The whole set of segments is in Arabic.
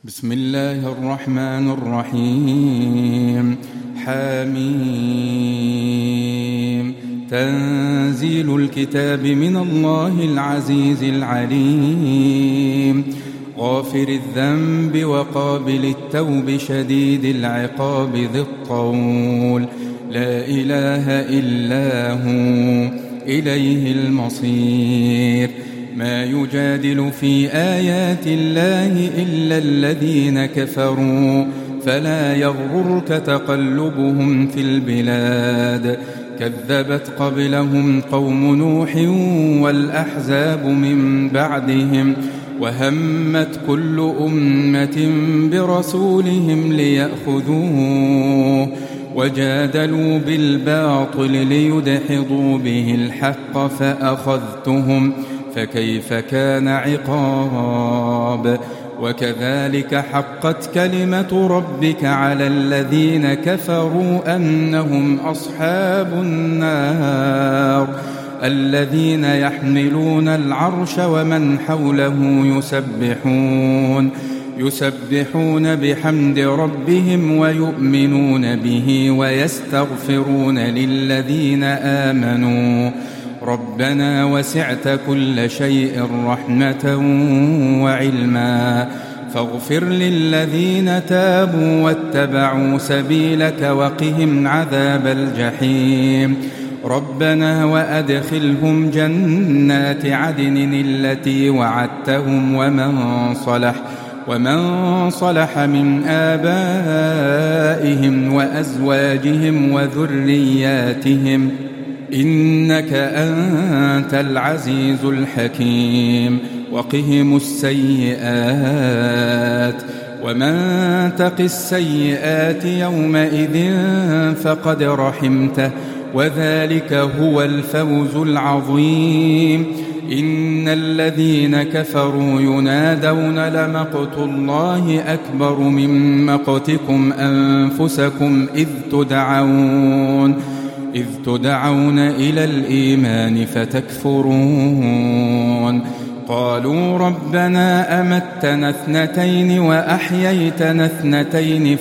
بسم الله الرحمن الرحيم. حميم. تنزيل الكتاب من الله العزيز العليم، غافر الذنب وقابل التوب شديد العقاب ذي الطول، لا إله إلا هو إليه المصير. ما يجادل في آيات الله إلا الذين كفروا، فلا يغررك تقلبهم في البلاد. كذبت قبلهم قوم نوح والأحزاب من بعدهم، وهمت كل أمة برسولهم ليأخذوه، وجادلوا بالباطل ليدحضوا به الحق فأخذتهم، فكيف كان عقاب. وكذلك حقت كلمة ربك على الذين كفروا أنهم أصحاب النار، الذين يحملون العرش ومن حوله يسبحون بحمد ربهم ويؤمنون به ويستغفرون للذين آمنوا ربنا وسعت كل شيء رحمة وعلما، فاغفر للذين تابوا واتبعوا سبيلك وقهم عذاب الجحيم. ربنا وأدخلهم جنات عدن التي وعدتهم ومن صلح من آبائهم وأزواجهم وذرياتهم، إنك أنت العزيز الحكيم. وقهم السيئات، ومن تق السيئات يومئذ فقد رحمته، وذلك هو الفوز العظيم. إن الذين كفروا ينادون لمقت الله أكبر من مقتكم أنفسكم إذ تدعون إلى الإيمان فتكفرون. قالوا ربنا أمتنا اثنتين وأحييتنا اثنتين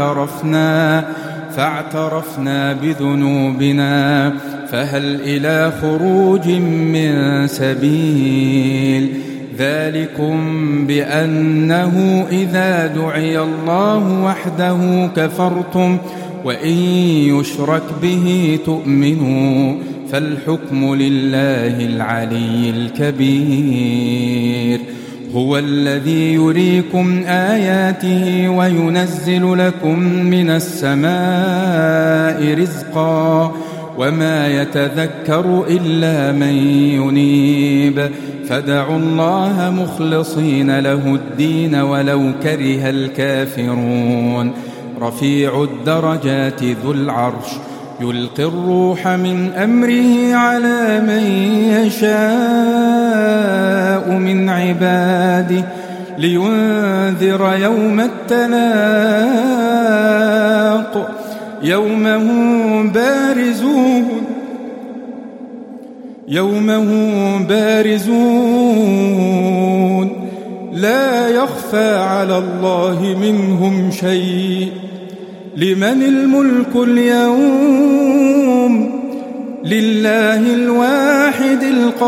فاعترفنا بذنوبنا فهل إلى خروج من سبيل. ذلكم بأنه إذا دعي الله وحده كفرتم، وإن يشرك به تؤمنوا، فالحكم لله العلي الكبير. هو الذي يريكم آياته وينزل لكم من السماء رزقا، وما يتذكر إلا من ينيب، فادعوا الله مخلصين له الدين ولو كره الكافرون. رفيع الدرجات ذو العرش يلقي الروح من أمره على من يشاء من عباده لينذر يوم التلاق، يوم هم بارزون لا يخفى على الله منهم شيء. لمن الملك اليوم؟ لله الواحد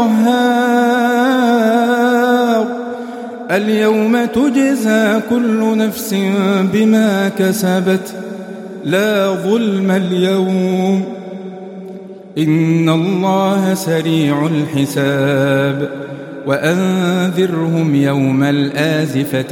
القهار. اليوم تجزى كل نفس بما كسبت، لا ظلم اليوم، إن الله سريع الحساب. وأنذرهم يوم الآزفة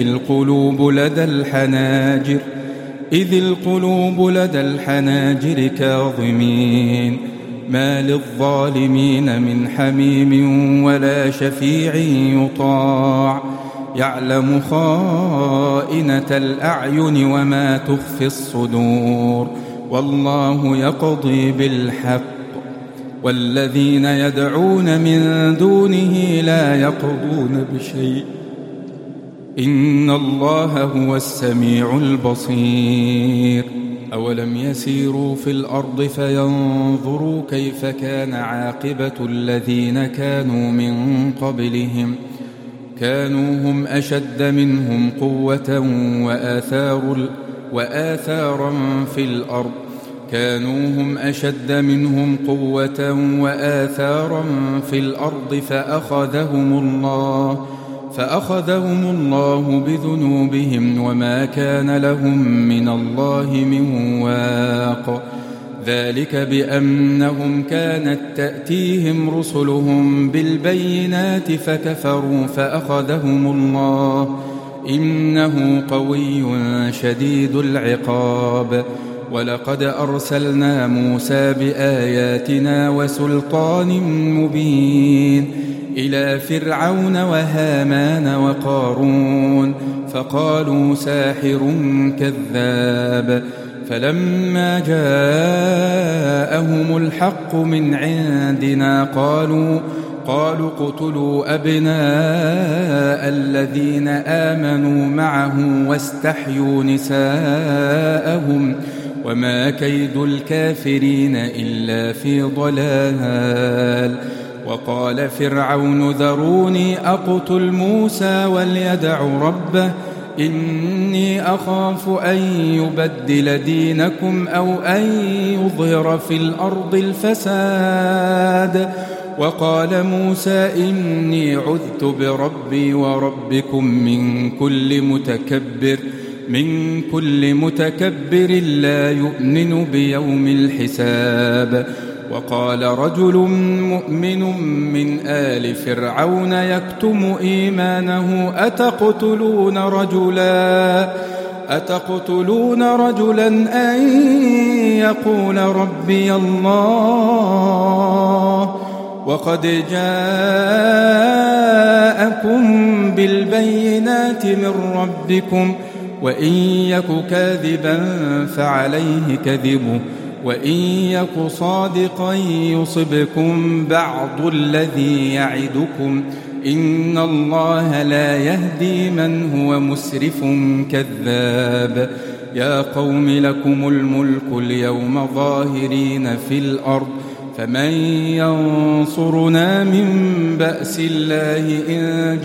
إذ القلوب لدى الحناجر كاظمين، ما للظالمين من حميم ولا شفيع يطاع، يعلم خائنة الأعين وما تخفي الصدور، والله يقضي بالحق، والذين يدعون من دونه لا يقضون بشيء، إن الله هو السميع البصير. أولم يسيروا في الأرض فينظروا كيف كان عاقبة الذين كانوا من قبلهم، كانوا هم أشد منهم قوة وآثارا في الأرض فأخذهم الله بذنوبهم وما كان لهم من الله من واق. ذلك بأنهم كانت تأتيهم رسلهم بالبينات فكفروا فأخذهم الله إنه قوي شديد العقاب. ولقد أرسلنا موسى بآياتنا وسلطان مبين إلى فرعون وهامان وقارون فقالوا ساحر كذاب. فلما جاءهم الحق من عندنا قالوا اقتلوا أبناء الذين آمنوا معه واستحيوا نساءهم وما كيد الكافرين إلا في ضلال. وقال فرعون ذروني أقتل موسى وليدع ربه إني أخاف أن يبدل دينكم أو أن يظهر في الأرض الفساد. وقال موسى إني عذت بربي وربكم من كل متكبر لا يؤمن بيوم الحساب. وقال رجل مؤمن من آل فرعون يكتم إيمانه أتقتلون رجلا أن يقول ربي الله وقد جاءكم بالبينات من ربكم وإن يك كاذبا فعليه كذبه وإن يك صادقا يصبكم بعض الذي يعدكم إن الله لا يهدي من هو مسرف كذاب. يا قوم لكم الملك اليوم ظاهرين في الأرض فمن ينصرنا من بأس الله إن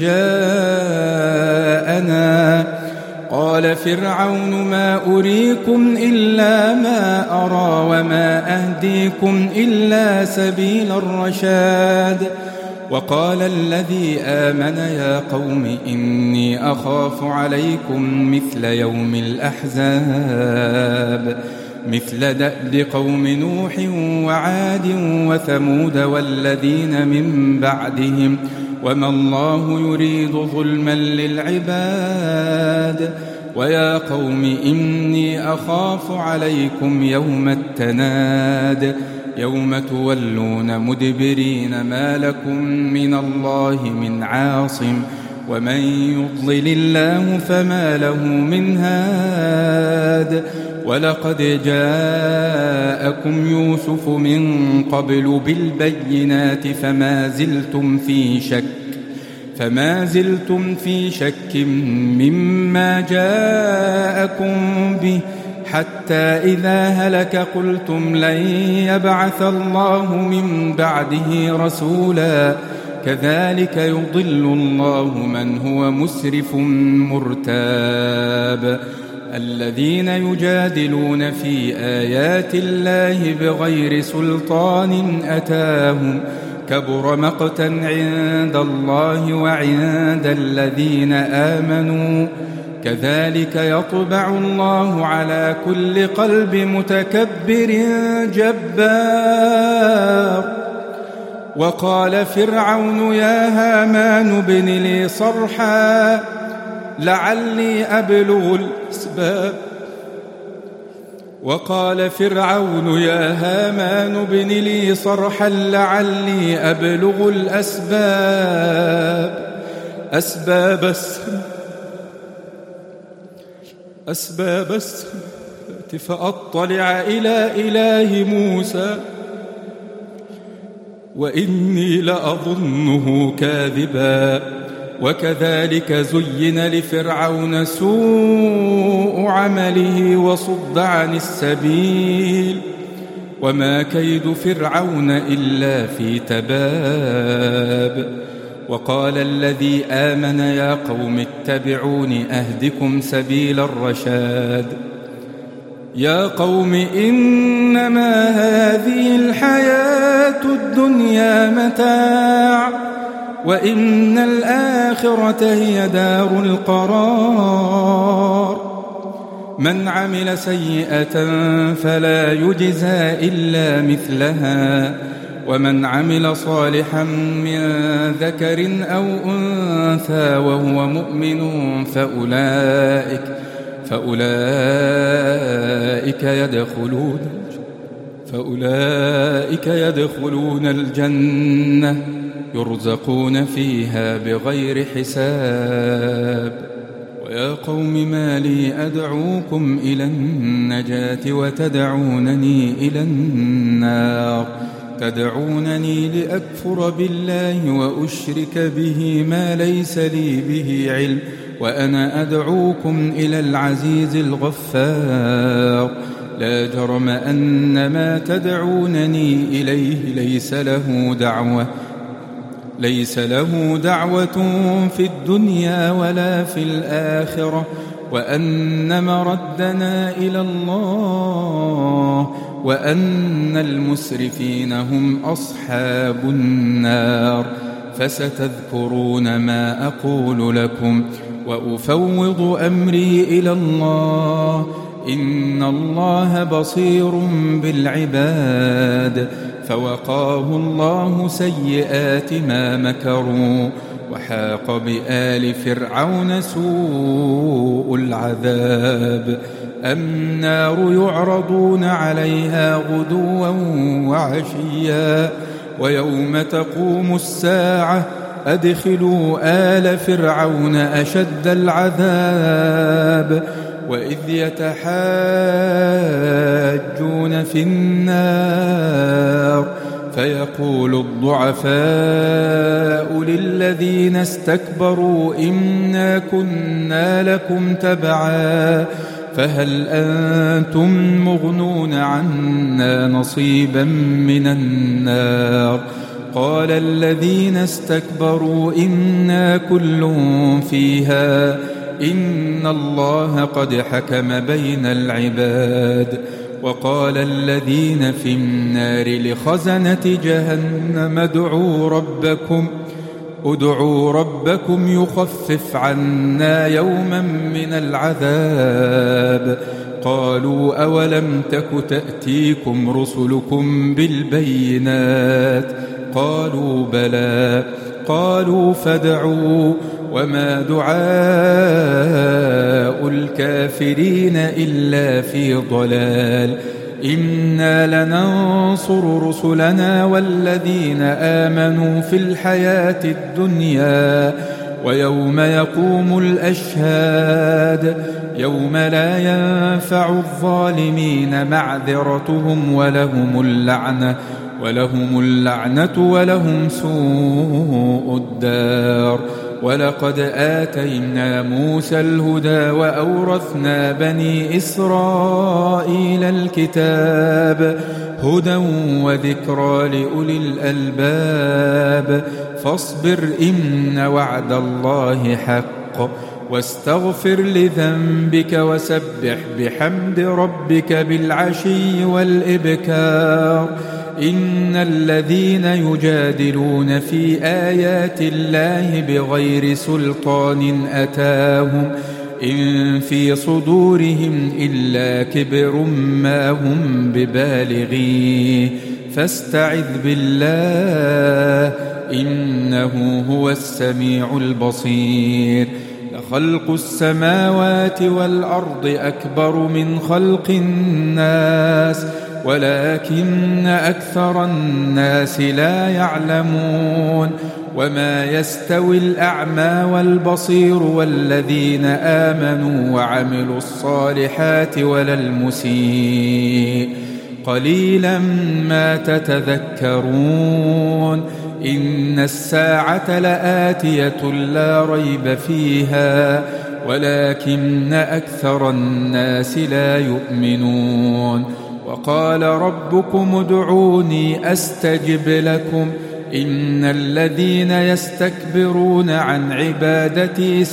جاءنا. قال فرعون ما أريكم إلا ما أرى وما أهديكم إلا سبيل الرشاد. وقال الذي آمن يا قوم إني أخاف عليكم مثل يوم الأحزاب مثل دأب قوم نوح وعاد وثمود والذين من بعدهم وما الله يريد ظلما للعباد. ويا قوم إني أخاف عليكم يوم التناد يوم تولون مدبرين ما لكم من الله من عاصم ومن يضلل الله فما له من هاد. ولقد جاءكم يوسف من قبل بالبينات فما زلتم في شك مما جاءكم به حتى إذا هلك قلتم لن يبعث الله من بعده رسولا كذلك يضل الله من هو مسرف مرتاب. الذين يجادلون في آيات الله بغير سلطان أتاهم كبر مقتا عند الله وعند الذين آمنوا كذلك يطبع الله على كل قلب متكبر جبار. وقال فرعون يا هامان ابن لي صرحا لعلي أبلغ الأسباب. وقال فرعون يا هامان ابن لي صرحا لعلي أبلغ أسباب السماوات فأطلع إلى إله موسى وإني لأظنه كاذبا. وكذلك زين لفرعون سوء عمله وصد عن السبيل وما كيد فرعون إلا في تباب. وقال الذي آمن يا قوم اتبعون أهدكم سبيل الرشاد يا قوم إنما هذه الحياة الدنيا متاع وإن الآخرة هي دار القرار من عمل سيئة فلا يجزى إلا مثلها ومن عمل صالحا من ذكر أو أنثى وهو مؤمن فأولئك يدخلون الجنة يرزقون فيها بغير حساب ويا قوم ما لي أدعوكم إلى النجاة وتدعونني إلى النار تدعونني لأكفر بالله وأشرك به ما ليس لي به علم وأنا أدعوكم إلى العزيز الغفار لا جرم أن ما تدعونني إليه ليس له دعوة في الدنيا ولا في الآخرة وأن مردنا إلى الله وأن المسرفين هم أصحاب النار فستذكرون ما أقول لكم وأفوض أمري إلى الله إن الله بصير بالعباد فوقاه الله سيئات ما مكروا وحاق بآل فرعون سوء العذاب النار يعرضون عليها غدوا وعشيا ويوم تقوم الساعة أدخلوا آل فرعون أشد العذاب وإذ يتحاجون في النار فيقول الضعفاء للذين استكبروا إنا كنا لكم تبعا فهل أنتم مغنون عنا نصيبا من النار قال الذين استكبروا إنا كل فيها إن الله قد حكم بين العباد وقال الذين في النار لخزنة جهنم ادعوا ربكم يخفف عنا يوما من العذاب قالوا أولم تك تأتيكم رسلكم بالبينات قالوا بلى قالوا فادعوا وما دعاء الكافرين إلا في ضلال إنا لننصر رسلنا والذين آمنوا في الحياة الدنيا ويوم يقوم الأشهاد يوم لا ينفع الظالمين معذرتهم ولهم اللعنة ولهم سوء الدار ولقد آتينا موسى الهدى وأورثنا بني إسرائيل الكتاب هدى وذكرى لأولي الألباب فاصبر إن وعد الله حق واستغفر لذنبك وسبح بحمد ربك بالعشي والإبكار إن الذين يجادلون في آيات الله بغير سلطان أتاهم إن في صدورهم إلا كبر ما هم ببالغيه فاستعذ بالله إنه هو السميع البصير لخلق السماوات والأرض أكبر من خلق الناس ولكن أكثر الناس لا يعلمون وما يستوي الأعمى والبصير والذين آمنوا وعملوا الصالحات ولا المسيء قليلا ما تتذكرون إن الساعة لآتية لا ريب فيها ولكن أكثر الناس لا يؤمنون وقال ربكم ادعوني أستجب لكم إن الذين يستكبرون عن عبادتي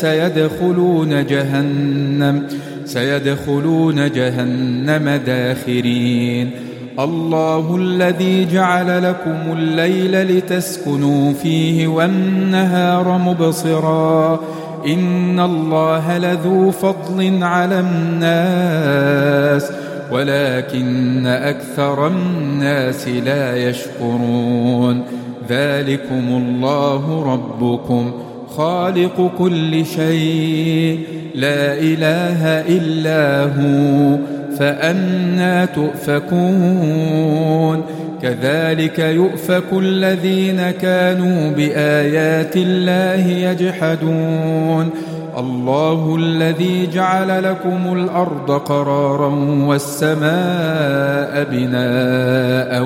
سيدخلون جهنم داخرين الله الذي جعل لكم الليل لتسكنوا فيه والنهار مبصرا إن الله لذو فضل على الناس ولكن أكثر الناس لا يشكرون ذلكم الله ربكم خالق كل شيء لا إله إلا هو فأنى تؤفكون كذلك يؤفك الذين كانوا بآيات الله يجحدون الله الذي جعل لكم الأرض قرارا والسماء بناء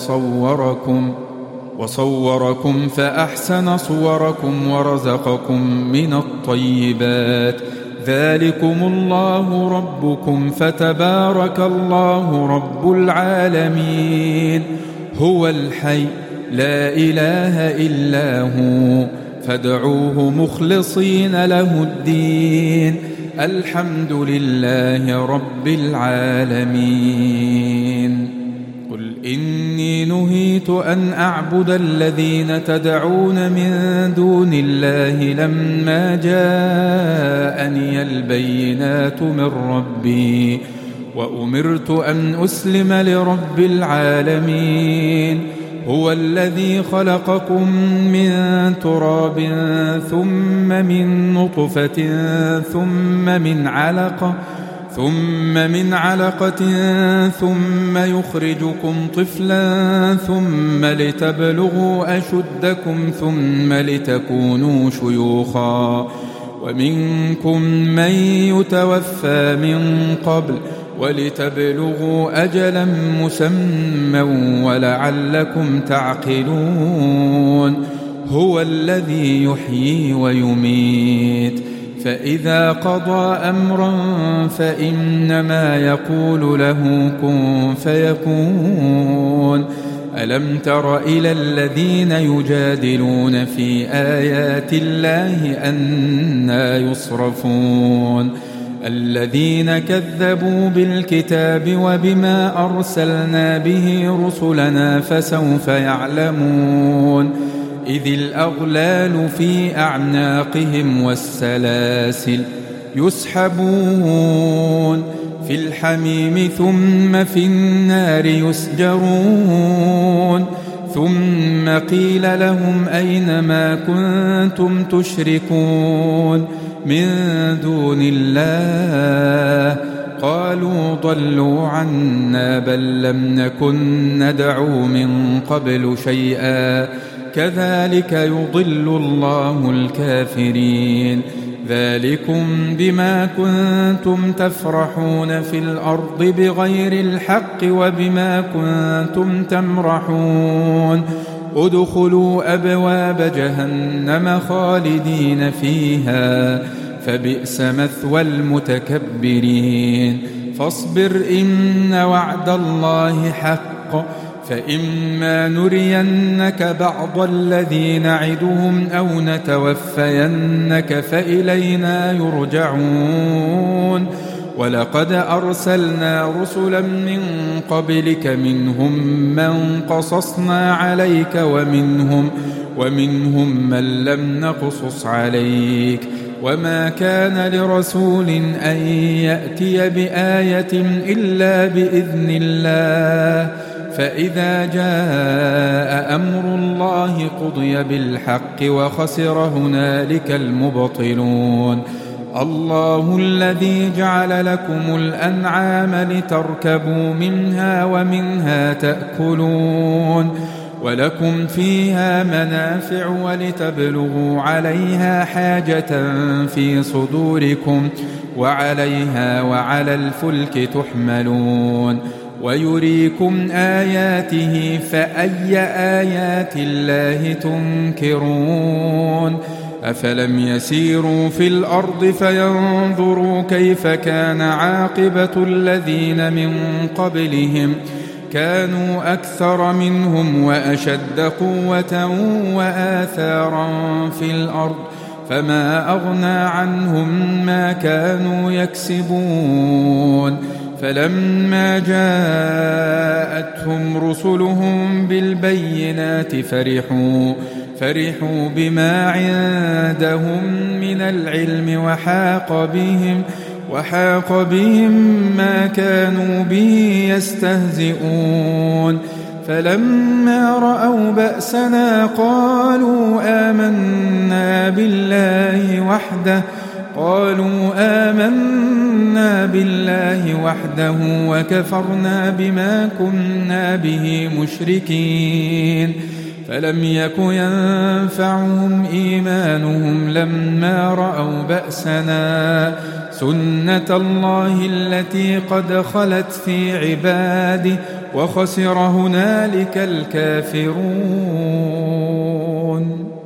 وصوركم فأحسن صوركم ورزقكم من الطيبات ذلكم الله ربكم فتبارك الله رب العالمين هو الحي لا إله إلا هو فادعوه مخلصين له الدين الحمد لله رب العالمين قل إني نهيت أن أعبد الذين تدعون من دون الله لما جاءني البينات من ربي وأمرت أن أسلم لرب العالمين هو الذي خلقكم من تراب ثم من نطفة ثم من علقة ثم يخرجكم طفلا ثم لتبلغوا أشدكم ثم لتكونوا شيوخا ومنكم من يتوفى من قبل ولتبلغوا أجلا مسمى ولعلكم تعقلون هو الذي يحيي ويميت فإذا قضى أمرا فإنما يقول له كن فيكون ألم تر إلى الذين يجادلون في آيات الله أنى يصرفون الذين كذبوا بالكتاب وبما أرسلنا به رسلنا فسوف يعلمون إذ الأغلال في أعناقهم والسلاسل يسحبون في الحميم ثم في النار يسجرون ثم قيل لهم أين ما كنتم تشركون من دون الله قالوا ضلوا عنا بل لم نكن ندعو من قبل شيئا كذلك يضل الله الكافرين ذلكم بما كنتم تفرحون في الأرض بغير الحق وبما كنتم تمرحون ادخلوا أبواب جهنم خالدين فيها فبئس مثوى المتكبرين فاصبر إن وعد الله حق فإما نرينك بعض الذي نعدهم أو نتوفينك فإلينا يرجعون ولقد أرسلنا رسلا من قبلك منهم من قصصنا عليك ومنهم من لم نقصص عليك وما كان لرسول أن يأتي بآية إلا بإذن الله فإذا جاء أمر الله قضي بالحق وخسر هنالك المبطلون الله الذي جعل لكم الأنعام لتركبوا منها ومنها تأكلون ولكم فيها منافع ولتبلغوا عليها حاجة في صدوركم وعليها وعلى الفلك تحملون ويريكم آياته فأي آيات الله تنكرون أفلم يسيروا في الأرض فينظروا كيف كان عاقبة الذين من قبلهم كانوا أكثر منهم وأشد قوة وآثارا في الأرض فما أغنى عنهم ما كانوا يكسبون فلما جاءتهم رسلهم بالبينات فرحوا بما عندهم من العلم وحاق بهم ما كانوا به يستهزئون فلما رأوا بأسنا قالوا آمنا بالله وحده وكفرنا بما كنا به مشركين فلم يك ينفعهم إيمانهم لما رأوا بأسنا سنة الله التي قد خلت في عباده وخسر هنالك الكافرون.